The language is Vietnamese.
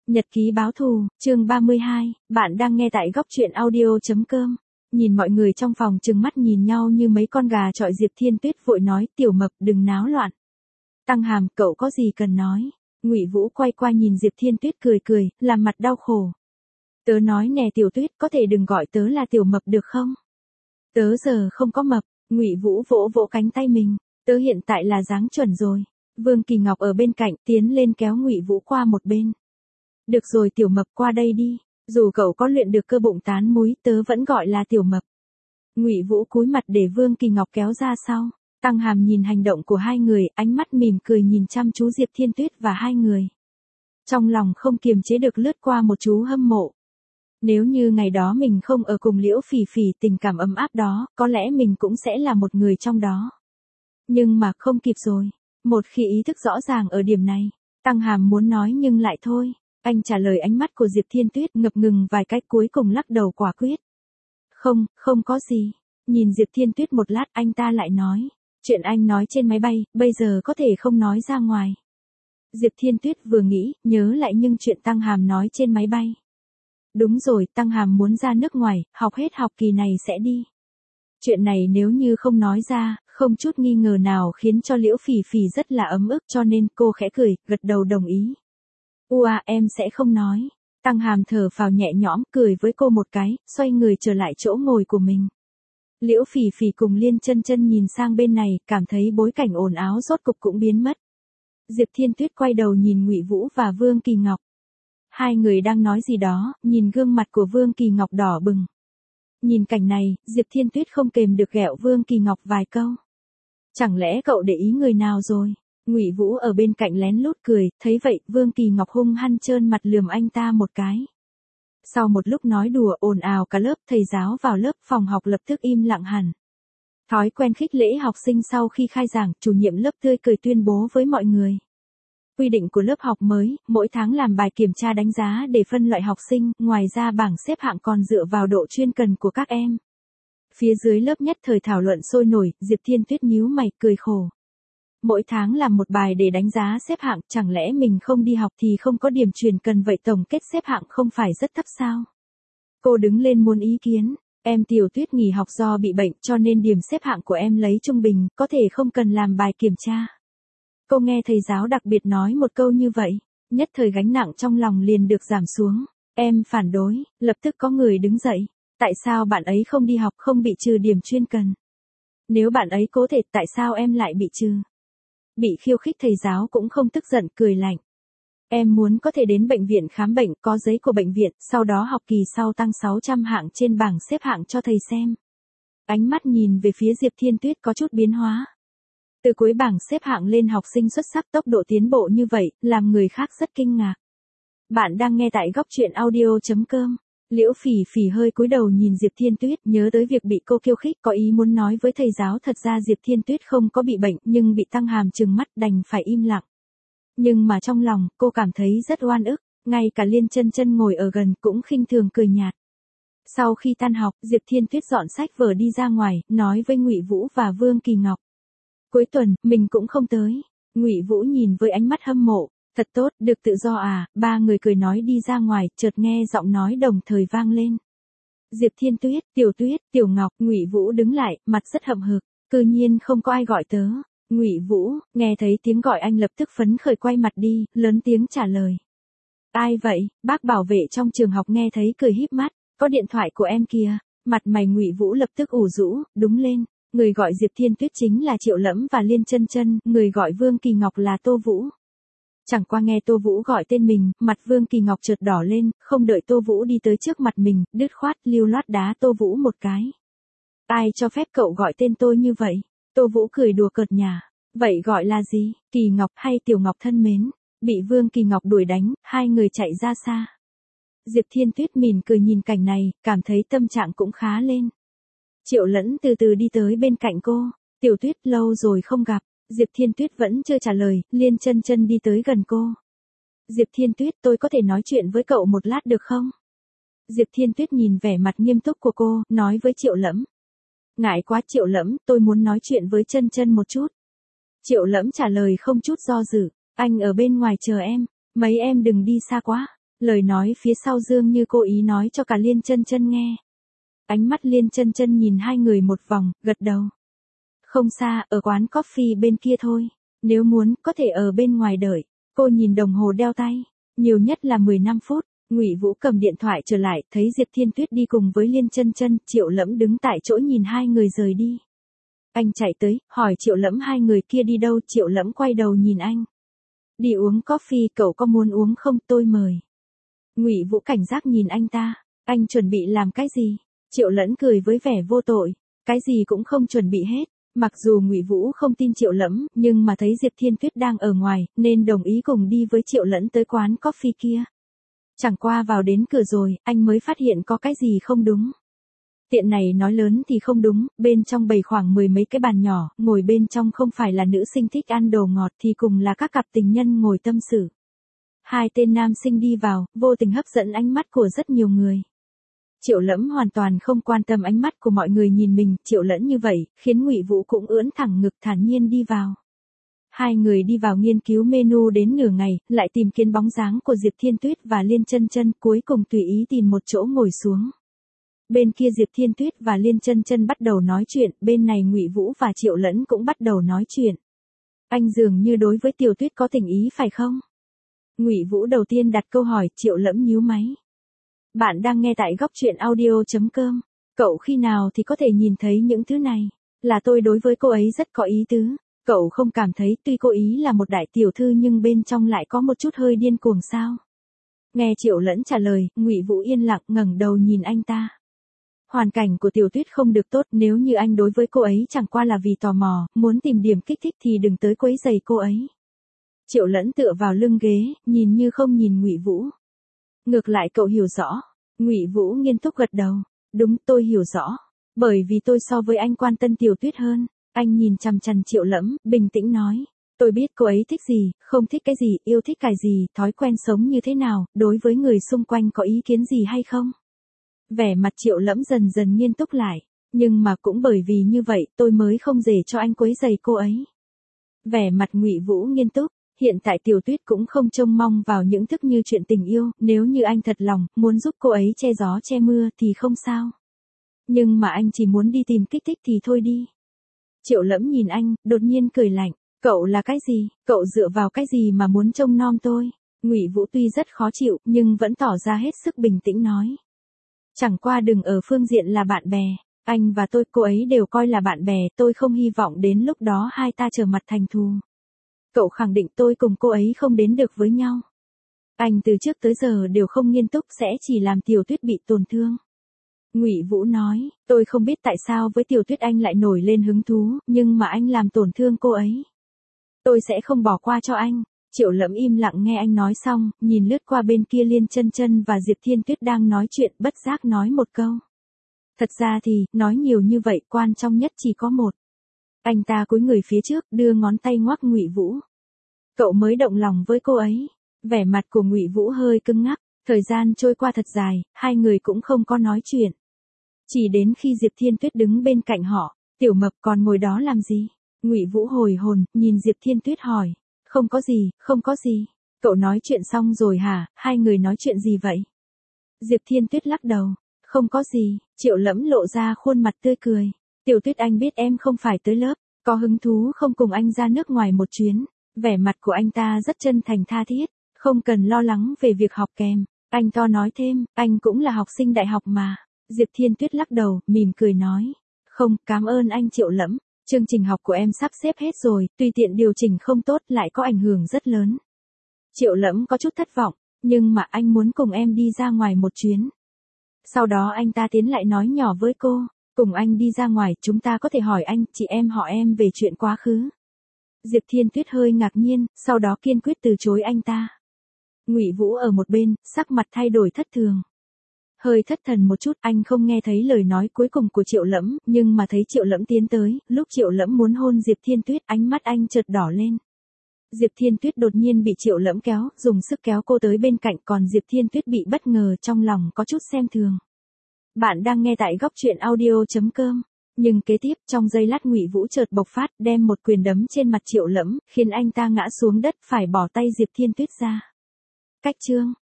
Nhật ký báo thù, chương 32, bạn đang nghe tại góc truyện audio.com. Nhìn mọi người trong phòng trừng mắt nhìn nhau như mấy con gà chọi, Diệp Thiên Tuyết vội nói, Tiểu Mập đừng náo loạn. Tăng Hàm, cậu có gì cần nói. Ngụy Vũ quay qua nhìn Diệp Thiên Tuyết cười cười, làm mặt đau khổ. Tớ nói nè Tiểu Tuyết, có thể đừng gọi tớ là Tiểu Mập được không? Tớ giờ không có mập. Ngụy Vũ vỗ vỗ cánh tay mình, tớ hiện tại là dáng chuẩn rồi. Vương Kỳ Ngọc ở bên cạnh tiến lên kéo Ngụy Vũ qua một bên. Được rồi Tiểu Mập, qua đây đi, dù cậu có luyện được cơ bụng tán múi, tớ vẫn gọi là Tiểu Mập. Ngụy Vũ cúi mặt để Vương Kỳ Ngọc kéo ra sau. Tăng Hàm nhìn hành động của hai người, ánh mắt mỉm cười nhìn chăm chú Diệp Thiên Tuyết và hai người. Trong lòng không kiềm chế được lướt qua một chú hâm mộ. Nếu như ngày đó mình không ở cùng Liễu Phỉ Phỉ, tình cảm ấm áp đó, có lẽ mình cũng sẽ là một người trong đó. Nhưng mà không kịp rồi. Một khi ý thức rõ ràng ở điểm này, Tăng Hàm muốn nói nhưng lại thôi. Anh trả lời ánh mắt của Diệp Thiên Tuyết, ngập ngừng vài cái cuối cùng lắc đầu quả quyết. Không có gì. Nhìn Diệp Thiên Tuyết một lát, anh ta lại nói. Chuyện anh nói trên máy bay, bây giờ có thể không nói ra ngoài. Diệp Thiên Tuyết vừa nghĩ, nhớ lại nhưng chuyện Tăng Hàm nói trên máy bay. Đúng rồi, Tăng Hàm muốn ra nước ngoài, học hết học kỳ này sẽ đi. Chuyện này nếu như không nói ra, không chút nghi ngờ nào khiến cho Liễu Phỉ Phỉ rất là ấm ức, cho nên cô khẽ cười, gật đầu đồng ý. Em sẽ không nói. Tăng Hàm thở phào nhẹ nhõm, cười với cô một cái, xoay người trở lại chỗ ngồi của mình. Liễu Phỉ Phỉ cùng Liên Chân Chân nhìn sang bên này, cảm thấy bối cảnh ồn ào rốt cục cũng biến mất. Diệp Thiên Tuyết quay đầu nhìn Ngụy Vũ và Vương Kỳ Ngọc. Hai người đang nói gì đó, nhìn gương mặt của Vương Kỳ Ngọc đỏ bừng. Nhìn cảnh này, Diệp Thiên Tuyết không kềm được ghẹo Vương Kỳ Ngọc vài câu. Chẳng lẽ cậu để ý người nào rồi? Ngụy Vũ ở bên cạnh lén lút cười, thấy vậy, Vương Kỳ Ngọc hung hăng trơn mặt lườm anh ta một cái. Sau một lúc nói đùa ồn ào cả lớp, thầy giáo vào lớp, phòng học lập tức im lặng hẳn. Thói quen khích lễ học sinh sau khi khai giảng, chủ nhiệm lớp tươi cười tuyên bố với mọi người. Quy định của lớp học mới, mỗi tháng làm bài kiểm tra đánh giá để phân loại học sinh, ngoài ra bảng xếp hạng còn dựa vào độ chuyên cần của các em. Phía dưới lớp nhất thời thảo luận sôi nổi, Diệp Thiên Tuyết nhíu mày cười khổ. Mỗi tháng làm một bài để đánh giá xếp hạng, chẳng lẽ mình không đi học thì không có điểm chuyên cần, vậy tổng kết xếp hạng không phải rất thấp sao? Cô đứng lên muốn ý kiến. Em Tiểu Tuyết nghỉ học do bị bệnh, cho nên điểm xếp hạng của em lấy trung bình, có thể không cần làm bài kiểm tra. Cô nghe thầy giáo đặc biệt nói một câu như vậy, nhất thời gánh nặng trong lòng liền được giảm xuống. Em phản đối, lập tức có người đứng dậy. Tại sao bạn ấy không đi học, không bị trừ điểm chuyên cần? Nếu bạn ấy cố thể, tại sao em lại bị trừ? Bị khiêu khích thầy giáo cũng không tức giận, cười lạnh. Em muốn có thể đến bệnh viện khám bệnh, có giấy của bệnh viện, sau đó học kỳ sau tăng 600 hạng trên bảng xếp hạng cho thầy xem. Ánh mắt nhìn về phía Diệp Thiên Tuyết có chút biến hóa. Từ cuối bảng xếp hạng lên học sinh xuất sắc, tốc độ tiến bộ như vậy, làm người khác rất kinh ngạc. Bạn đang nghe tại góc truyện audio.com. Liễu Phỉ Phỉ hơi cúi đầu nhìn Diệp Thiên Tuyết, nhớ tới việc bị cô khiêu khích, có ý muốn nói với thầy giáo thật ra Diệp Thiên Tuyết không có bị bệnh, nhưng bị Tăng Hàm trừng mắt đành phải im lặng. Nhưng mà trong lòng, cô cảm thấy rất oan ức, ngay cả Liên Chân Chân ngồi ở gần cũng khinh thường cười nhạt. Sau khi tan học, Diệp Thiên Tuyết dọn sách vở đi ra ngoài, nói với Ngụy Vũ và Vương Kỳ Ngọc. Cuối tuần, mình cũng không tới. Ngụy Vũ nhìn với ánh mắt hâm mộ. Thật tốt, được tự do à? Ba người cười nói đi ra ngoài, chợt nghe giọng nói đồng thời vang lên. Diệp Thiên Tuyết, Tiểu Ngọc. Ngụy Vũ đứng lại, mặt rất hậm hực. Cư nhiên không có ai gọi tớ. Ngụy Vũ, nghe thấy tiếng gọi anh lập tức phấn khởi quay mặt đi, lớn tiếng trả lời. Ai vậy? Bác bảo vệ trong trường học nghe thấy cười híp mắt. Có điện thoại của em kìa. Mặt mày Ngụy Vũ lập tức ủ rũ, đúng lên. Người gọi Diệp Thiên Tuyết chính là Triệu Lẫm và Liên Chân Chân, người gọi Vương Kỳ Ngọc là Tô Vũ. Chẳng qua nghe Tô Vũ gọi tên mình, mặt Vương Kỳ Ngọc chợt đỏ lên, không đợi Tô Vũ đi tới trước mặt mình, đứt khoát lưu loát đá Tô Vũ một cái. Ai cho phép cậu gọi tên tôi như vậy? Tô Vũ cười đùa cợt nhả. Vậy gọi là gì? Kỳ Ngọc hay Tiểu Ngọc thân mến? Bị Vương Kỳ Ngọc đuổi đánh, hai người chạy ra xa. Diệp Thiên Tuyết mỉm cười nhìn cảnh này, cảm thấy tâm trạng cũng khá lên. Triệu Lẫn từ từ đi tới bên cạnh cô. Tiểu Tuyết, lâu rồi không gặp. Diệp Thiên Tuyết vẫn chưa trả lời, Liên Chân Chân đi tới gần cô. Diệp Thiên Tuyết, tôi có thể nói chuyện với cậu một lát được không? Diệp Thiên Tuyết nhìn vẻ mặt nghiêm túc của cô, nói với Triệu Lẫm. Ngại quá Triệu Lẫm, tôi muốn nói chuyện với Chân Chân một chút. Triệu Lẫm trả lời không chút do dự, anh ở bên ngoài chờ em, mấy em đừng đi xa quá. Lời nói phía sau dường như cố ý nói cho cả Liên Chân Chân nghe. Ánh mắt Liên Chân Chân nhìn hai người một vòng, gật đầu. Không xa, ở quán coffee bên kia thôi. Nếu muốn, có thể ở bên ngoài đợi. Cô nhìn đồng hồ đeo tay. Nhiều nhất là 15 phút. Ngụy Vũ cầm điện thoại trở lại, thấy Diệp Thiên Tuyết đi cùng với Liên Chân Chân, Triệu Lẫm đứng tại chỗ nhìn hai người rời đi. Anh chạy tới, hỏi Triệu Lẫm hai người kia đi đâu, Triệu Lẫm quay đầu nhìn anh. Đi uống coffee, cậu có muốn uống không, tôi mời. Ngụy Vũ cảnh giác nhìn anh ta, anh chuẩn bị làm cái gì? Triệu Lẫm cười với vẻ vô tội, cái gì cũng không chuẩn bị hết. Mặc dù Ngụy Vũ không tin Triệu Lẫm, nhưng mà thấy Diệp Thiên Tuyết đang ở ngoài, nên đồng ý cùng đi với Triệu Lẫm tới quán coffee kia. Chẳng qua vào đến cửa rồi, anh mới phát hiện có cái gì không đúng. Tiện này nói lớn thì không đúng, bên trong bày khoảng 10 mấy cái bàn nhỏ, ngồi bên trong không phải là nữ sinh thích ăn đồ ngọt thì cùng là các cặp tình nhân ngồi tâm sự. Hai tên nam sinh đi vào, vô tình hấp dẫn ánh mắt của rất nhiều người. Triệu Lẫm hoàn toàn không quan tâm ánh mắt của mọi người nhìn mình, Triệu Lẫm như vậy, khiến Ngụy Vũ cũng ưỡn thẳng ngực thản nhiên đi vào. Hai người đi vào nghiên cứu menu đến nửa ngày, lại tìm kiếm bóng dáng của Diệp Thiên Tuyết và Liên Chân Chân, cuối cùng tùy ý tìm một chỗ ngồi xuống. Bên kia Diệp Thiên Tuyết và Liên Chân Chân bắt đầu nói chuyện, bên này Ngụy Vũ và Triệu Lẫm cũng bắt đầu nói chuyện. Anh dường như đối với Tiểu Tuyết có tình ý phải không? Ngụy Vũ đầu tiên đặt câu hỏi, Triệu Lẫm nhíu máy. Bạn đang nghe tại góc truyện audio.com. Cậu khi nào thì có thể nhìn thấy những thứ này? Là tôi đối với cô ấy rất có ý tứ. Cậu không cảm thấy tuy cô ý là một đại tiểu thư nhưng bên trong lại có một chút hơi điên cuồng sao? Nghe Triệu Lẫm trả lời, Ngụy Vũ yên lặng ngẩng đầu nhìn anh ta. Hoàn cảnh của Tiểu Tuyết không được tốt, nếu như anh đối với cô ấy chẳng qua là vì tò mò, muốn tìm điểm kích thích thì đừng tới quấy rầy cô ấy. Triệu Lẫm tựa vào lưng ghế, nhìn như không nhìn Ngụy Vũ. Ngược lại cậu hiểu rõ. Ngụy Vũ nghiêm túc gật đầu. Đúng, tôi hiểu rõ. Bởi vì tôi so với anh quan tâm Tiểu Tuyết hơn. Anh nhìn chằm chằm Triệu Lẫm, bình tĩnh nói. Tôi biết cô ấy thích gì, không thích cái gì, yêu thích cái gì, thói quen sống như thế nào, đối với người xung quanh có ý kiến gì hay không. Vẻ mặt Triệu Lẫm dần dần nghiêm túc lại. Nhưng mà cũng bởi vì như vậy tôi mới không dđể cho anh quấy rầy cô ấy. Vẻ mặt Ngụy Vũ nghiêm túc. Hiện tại Tiểu Tuyết cũng không trông mong vào những thức như chuyện tình yêu, nếu như anh thật lòng, muốn giúp cô ấy che gió che mưa thì không sao. Nhưng mà anh chỉ muốn đi tìm kích thích thì thôi đi. Triệu Lẫm nhìn anh, đột nhiên cười lạnh, cậu là cái gì, cậu dựa vào cái gì mà muốn trông nom tôi? Ngụy Vũ tuy rất khó chịu, nhưng vẫn tỏ ra hết sức bình tĩnh nói. Chẳng qua đừng ở phương diện là bạn bè, anh và tôi, cô ấy đều coi là bạn bè, tôi không hy vọng đến lúc đó hai ta trở mặt thành thù. Cậu khẳng định tôi cùng cô ấy không đến được với nhau. Anh từ trước tới giờ đều không nghiêm túc, sẽ chỉ làm Tiểu Tuyết bị tổn thương. Ngụy Vũ nói, tôi không biết tại sao với Tiểu Tuyết anh lại nổi lên hứng thú, nhưng mà anh làm tổn thương cô ấy. Tôi sẽ không bỏ qua cho anh. Triệu Lẫm im lặng nghe anh nói xong, nhìn lướt qua bên kia Liên Chân Chân và Diệp Thiên Tuyết đang nói chuyện, bất giác nói một câu. Thật ra thì, nói nhiều như vậy, quan trọng nhất chỉ có một. Anh ta cúi người phía trước, đưa ngón tay ngoắc Ngụy Vũ. Cậu mới động lòng với cô ấy. Vẻ mặt của Ngụy Vũ hơi cứng ngắc, thời gian trôi qua thật dài, hai người cũng không có nói chuyện. Chỉ đến khi Diệp Thiên Tuyết đứng bên cạnh họ, Tiểu Mập còn ngồi đó làm gì? Ngụy Vũ hồi hồn, nhìn Diệp Thiên Tuyết hỏi. Không có gì, không có gì. Cậu nói chuyện xong rồi hả, hai người nói chuyện gì vậy? Diệp Thiên Tuyết lắc đầu. Không có gì, Triệu Lẫm lộ ra khuôn mặt tươi cười. Tiểu Tuyết anh biết em không phải tới lớp, có hứng thú không cùng anh ra nước ngoài một chuyến. Vẻ mặt của anh ta rất chân thành tha thiết, không cần lo lắng về việc học kèm. Anh to nói thêm, anh cũng là học sinh đại học mà. Diệp Thiên Tuyết lắc đầu, mỉm cười nói. Không, cảm ơn anh Triệu Lẫm. Chương trình học của em sắp xếp hết rồi, tùy tiện điều chỉnh không tốt lại có ảnh hưởng rất lớn. Triệu Lẫm có chút thất vọng, nhưng mà anh muốn cùng em đi ra ngoài một chuyến. Sau đó anh ta tiến lại nói nhỏ với cô, cùng anh đi ra ngoài, chúng ta có thể hỏi anh, chị em họ em về chuyện quá khứ. Diệp Thiên Tuyết hơi ngạc nhiên, sau đó kiên quyết từ chối anh ta. Ngụy Vũ ở một bên, sắc mặt thay đổi thất thường. Hơi thất thần một chút, anh không nghe thấy lời nói cuối cùng của Triệu Lẫm, nhưng mà thấy Triệu Lẫm tiến tới, lúc Triệu Lẫm muốn hôn Diệp Thiên Tuyết, ánh mắt anh chợt đỏ lên. Diệp Thiên Tuyết đột nhiên bị Triệu Lẫm kéo, dùng sức kéo cô tới bên cạnh, còn Diệp Thiên Tuyết bị bất ngờ, trong lòng có chút xem thường. Bạn đang nghe tại góc truyện audio.com. Nhưng kế tiếp, trong giây lát Ngụy Vũ chợt bộc phát, đem một quyền đấm trên mặt Triệu Lẫm, khiến anh ta ngã xuống đất, phải bỏ tay Diệp Thiên Tuyết ra. Cách chương